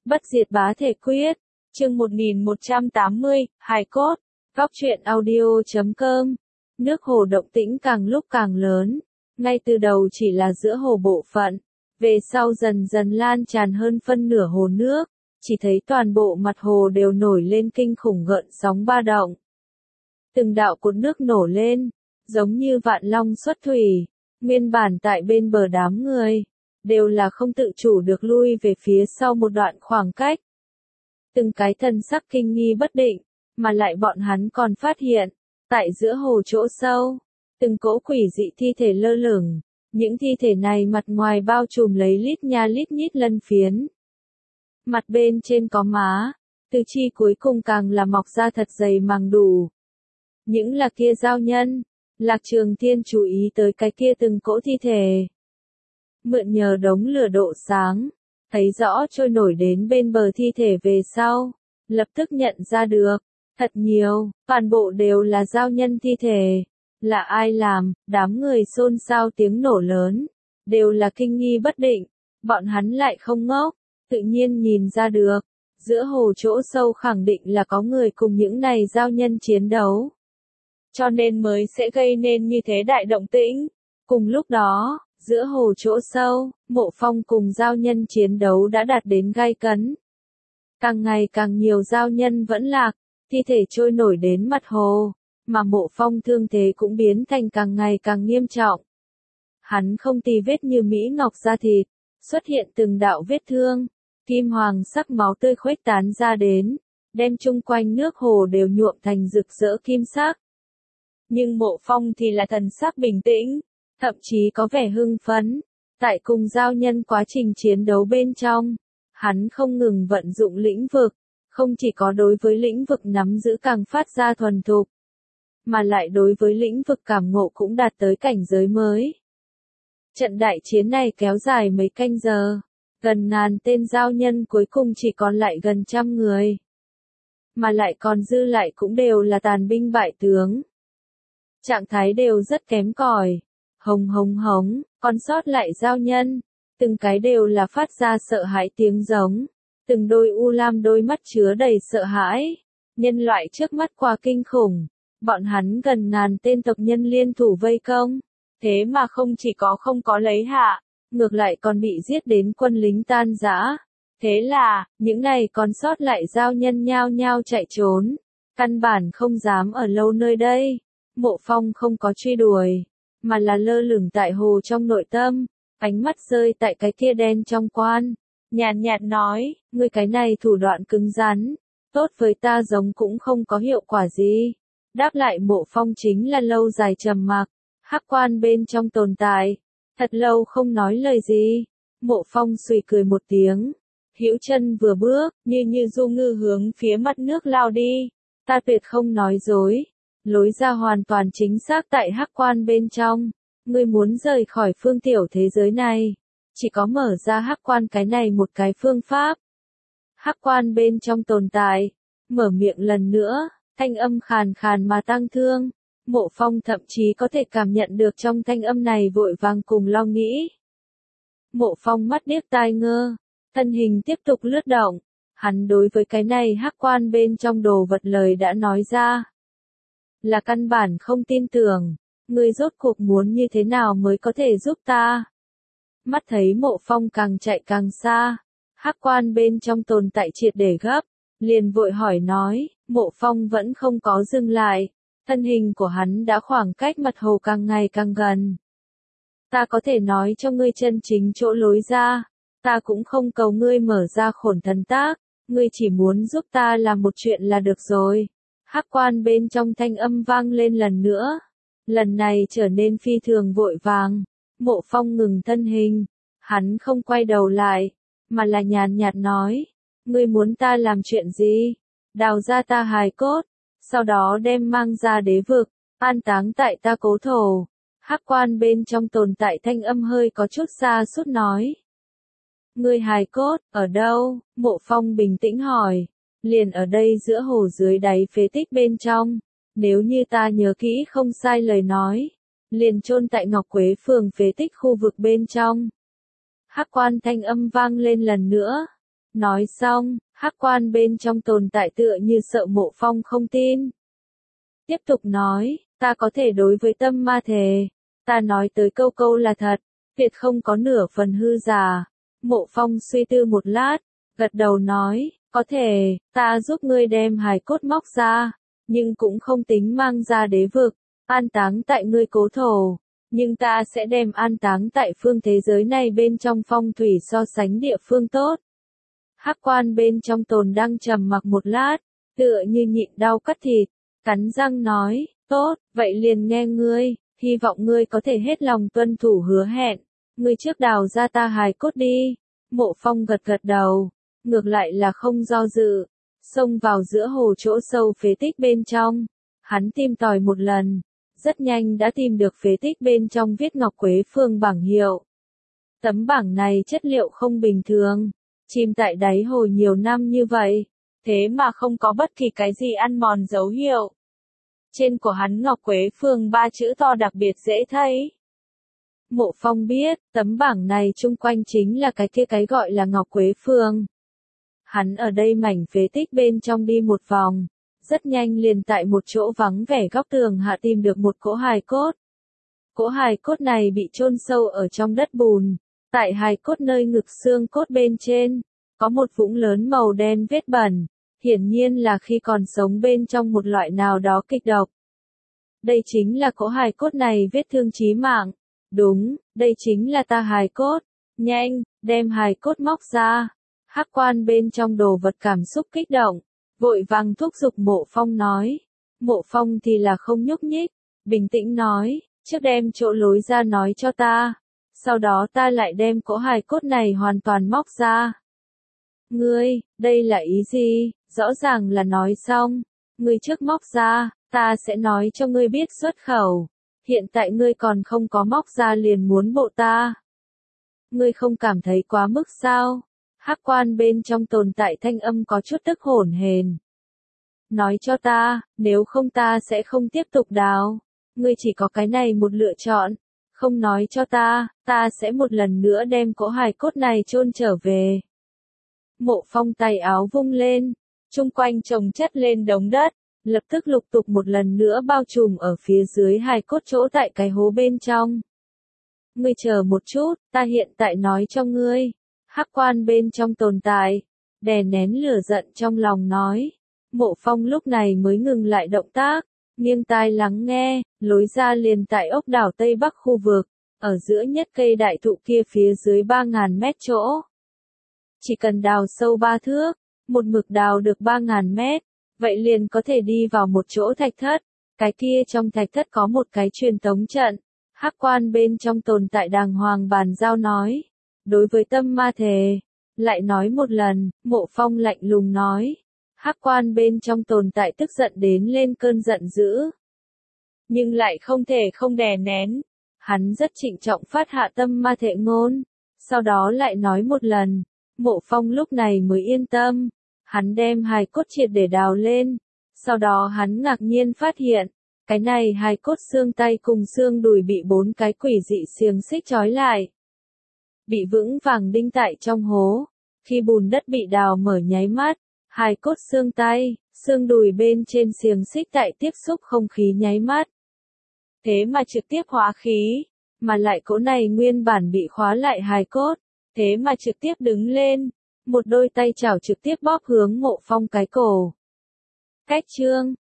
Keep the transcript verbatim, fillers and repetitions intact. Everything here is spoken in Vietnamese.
Bất diệt bá thể quyết, chương một nghìn một trăm tám mươi, hài cốt, góc truyện audio chấm com. Nước hồ động tĩnh càng lúc càng lớn, ngay từ đầu chỉ là giữa hồ bộ phận, về sau dần dần lan tràn hơn phân nửa hồ nước, chỉ thấy toàn bộ mặt hồ đều nổi lên kinh khủng gợn sóng ba động. Từng đạo cột nước nổ lên, giống như vạn long xuất thủy, nguyên bản tại bên bờ đám người, đều là không tự chủ được lui về phía sau một đoạn khoảng cách. Từng cái thân sắc kinh nghi bất định, mà lại bọn hắn còn phát hiện, tại giữa hồ chỗ sâu, từng cỗ quỷ dị thi thể lơ lửng, những thi thể này mặt ngoài bao trùm lấy lít nha lít nhít lân phiến. Mặt bên trên có má, tứ chi cuối cùng càng là mọc ra thật dày màng đủ. Những là kia giao nhân, Lạc Trường Thiên chú ý tới cái kia từng cỗ thi thể. Mượn nhờ đống lửa độ sáng, thấy rõ trôi nổi đến bên bờ thi thể về sau, lập tức nhận ra được, thật nhiều, toàn bộ đều là giao nhân thi thể. Là ai làm, đám người xôn xao tiếng nổ lớn, đều là kinh nghi bất định, bọn hắn lại không ngốc, tự nhiên nhìn ra được, giữa hồ chỗ sâu khẳng định là có người cùng những này giao nhân chiến đấu. Cho nên mới sẽ gây nên như thế đại động tĩnh. Cùng lúc đó, giữa hồ chỗ sâu, Mộ Phong cùng giao nhân chiến đấu đã đạt đến gay cấn. Càng ngày càng nhiều giao nhân vẫn lạc, thi thể trôi nổi đến mặt hồ, mà Mộ Phong thương thế cũng biến thành càng ngày càng nghiêm trọng. Hắn không tì vết như mỹ ngọc da thịt, xuất hiện từng đạo vết thương, kim hoàng sắc máu tươi khuếch tán ra đến, đem chung quanh nước hồ đều nhuộm thành rực rỡ kim sắc. Nhưng Mộ Phong thì là thần sắc bình tĩnh, thậm chí có vẻ hưng phấn. Tại cùng giao nhân quá trình chiến đấu bên trong, hắn không ngừng vận dụng lĩnh vực, không chỉ có đối với lĩnh vực nắm giữ càng phát ra thuần thục, mà lại đối với lĩnh vực cảm ngộ cũng đạt tới cảnh giới mới. Trận đại chiến này kéo dài mấy canh giờ, gần ngàn tên giao nhân cuối cùng chỉ còn lại gần trăm người. Mà lại còn dư lại cũng đều là tàn binh bại tướng. Trạng thái đều rất kém cỏi. Hồng hồng hống, còn sót lại giao nhân, từng cái đều là phát ra sợ hãi tiếng giống, từng đôi u lam đôi mắt chứa đầy sợ hãi. Nhân loại trước mắt quá kinh khủng, bọn hắn gần ngàn tên tộc nhân liên thủ vây công, thế mà không chỉ có không có lấy hạ, ngược lại còn bị giết đến quân lính tan rã. Thế là, những này còn sót lại giao nhân nhao nhao chạy trốn, căn bản không dám ở lâu nơi đây. Mộ Phong không có truy đuổi, mà là lơ lửng tại hồ trong nội tâm, ánh mắt rơi tại cái kia đen trong quan, nhàn nhạt nói, ngươi cái này thủ đoạn cứng rắn, tốt với ta giống cũng không có hiệu quả gì. Đáp lại Mộ Phong chính là lâu dài trầm mặc, hắc quan bên trong tồn tại, thật lâu không nói lời gì. Mộ Phong suy cười một tiếng, hữu chân vừa bước, như như du ngư hướng phía mặt nước lao đi, ta tuyệt không nói dối. Lối ra hoàn toàn chính xác tại hắc quan bên trong, ngươi muốn rời khỏi phương tiểu thế giới này, chỉ có mở ra hắc quan cái này một cái phương pháp. Hắc quan bên trong tồn tại, mở miệng lần nữa, thanh âm khàn khàn mà tăng thương, Mộ Phong thậm chí có thể cảm nhận được trong thanh âm này vội vàng cùng lo nghĩ. Mộ Phong mắt điếc tai ngơ, thân hình tiếp tục lướt động, hắn đối với cái này hắc quan bên trong đồ vật lời đã nói ra. Là căn bản không tin tưởng, ngươi rốt cuộc muốn như thế nào mới có thể giúp ta. Mắt thấy Mộ Phong càng chạy càng xa, hắc quan bên trong tồn tại triệt để gấp, liền vội hỏi nói, Mộ Phong vẫn không có dừng lại, thân hình của hắn đã khoảng cách mặt hồ càng ngày càng gần. Ta có thể nói cho ngươi chân chính chỗ lối ra, ta cũng không cầu ngươi mở ra khổn thần tác, ngươi chỉ muốn giúp ta làm một chuyện là được rồi. Hắc quan bên trong thanh âm vang lên lần nữa, lần này trở nên phi thường vội vàng. Mộ Phong ngừng thân hình, hắn không quay đầu lại, mà là nhàn nhạt nói, ngươi muốn ta làm chuyện gì? Đào ra ta hài cốt, sau đó đem mang ra đế vực, an táng tại ta cố thổ. Hắc quan bên trong tồn tại thanh âm hơi có chút xa sút nói. Ngươi hài cốt, ở đâu? Mộ Phong bình tĩnh hỏi. Liền ở đây giữa hồ dưới đáy phế tích bên trong, nếu như ta nhớ kỹ không sai lời nói, liền chôn tại Ngọc Quế phường phế tích khu vực bên trong. Hắc quan thanh âm vang lên lần nữa, Nói xong, hắc quan bên trong tồn tại tựa như sợ Mộ Phong không tin. Tiếp tục nói, ta có thể đối với tâm ma thề, ta nói tới câu câu là thật, tuyệt không có nửa phần hư giả. Mộ Phong suy tư một lát, gật đầu nói, có thể, ta giúp ngươi đem hài cốt móc ra, nhưng cũng không tính mang ra đế vực, an táng tại ngươi cố thổ, nhưng ta sẽ đem an táng tại phương thế giới này bên trong phong thủy so sánh địa phương tốt. Hắc quan bên trong tồn đang trầm mặc một lát, tựa như nhịn đau cắt thịt, cắn răng nói, tốt, vậy liền nghe ngươi, hy vọng ngươi có thể hết lòng tuân thủ hứa hẹn, ngươi trước đào ra ta hài cốt đi. Mộ Phong gật gật đầu, ngược lại là không do dự, xông vào giữa hồ chỗ sâu phế tích bên trong, hắn tìm tòi một lần, rất nhanh đã tìm được phế tích bên trong viết Ngọc Quế Phương bảng hiệu. Tấm bảng này chất liệu không bình thường, chìm tại đáy hồ nhiều năm như vậy, thế mà không có bất kỳ cái gì ăn mòn dấu hiệu. Trên của hắn Ngọc Quế Phương ba chữ to đặc biệt dễ thấy. Mộ Phong biết, tấm bảng này chung quanh chính là cái kia cái gọi là Ngọc Quế Phương. Hắn ở đây mảnh phế tích bên trong đi một vòng, rất nhanh liền tại một chỗ vắng vẻ góc tường hạ tìm được một cỗ hài cốt. Cỗ hài cốt này bị chôn sâu ở trong đất bùn, tại hài cốt nơi ngực xương cốt bên trên, có một vũng lớn màu đen vết bẩn, hiển nhiên là khi còn sống bên trong một loại nào đó kịch độc. Đây chính là cỗ hài cốt này vết thương chí mạng. Đúng, đây chính là ta hài cốt. Nhanh, đem hài cốt móc ra. Hắc quan bên trong đồ vật cảm xúc kích động, vội vàng thúc giục Mộ Phong nói. Mộ Phong thì là không nhúc nhích, bình tĩnh nói, trước đem chỗ lối ra nói cho ta, sau đó ta lại đem cỗ hài cốt này hoàn toàn móc ra. Ngươi, đây là ý gì? Rõ ràng là nói xong, ngươi trước móc ra, ta sẽ nói cho ngươi biết xuất khẩu. Hiện tại ngươi còn không có móc ra liền muốn bộ ta. Ngươi không cảm thấy quá mức sao? Hắc quan bên trong tồn tại thanh âm có chút tức hổn hển. Nói cho ta, nếu không ta sẽ không tiếp tục đào. Ngươi chỉ có cái này một lựa chọn. Không nói cho ta, ta sẽ một lần nữa đem cỗ hài cốt này chôn trở về. Mộ Phong tay áo vung lên, chung quanh chồng chất lên đống đất, lập tức lục tục một lần nữa bao trùm ở phía dưới hài cốt chỗ tại cái hố bên trong. Ngươi chờ một chút, ta hiện tại nói cho ngươi. Hắc quan bên trong tồn tại, đè nén lửa giận trong lòng nói. Mộ Phong lúc này mới ngừng lại động tác, nghiêng tai lắng nghe, lối ra liền tại ốc đảo Tây Bắc khu vực, ở giữa nhất cây đại thụ kia phía dưới ba ngàn mét chỗ. Chỉ cần đào sâu ba thước, một mực đào được ba ngàn mét, vậy liền có thể đi vào một chỗ thạch thất, cái kia trong thạch thất có một cái truyền tống trận. Hắc quan bên trong tồn tại đàng hoàng bàn giao nói, đối với tâm ma thề, lại nói một lần. Mộ Phong lạnh lùng nói. Hắc quan bên trong tồn tại tức giận đến lên cơn giận dữ, nhưng lại không thể không đè nén. Hắn rất trịnh trọng phát hạ tâm ma thệ ngôn, sau đó lại nói một lần. Mộ Phong lúc này mới yên tâm. Hắn đem hài cốt triệt để đào lên, sau đó hắn ngạc nhiên phát hiện, cái này hài cốt xương tay cùng xương đùi bị bốn cái quỷ dị xiềng xích trói lại, bị vững vàng đinh tại trong hố. Khi bùn đất bị đào mở nháy mắt, hài cốt xương tay, xương đùi bên trên xiềng xích tại tiếp xúc không khí nháy mắt, thế mà trực tiếp hóa khí, mà lại cỗ này nguyên bản bị khóa lại hài cốt, thế mà trực tiếp đứng lên. Một đôi tay chảo trực tiếp bóp hướng Mộ Phong cái cổ. Cách chương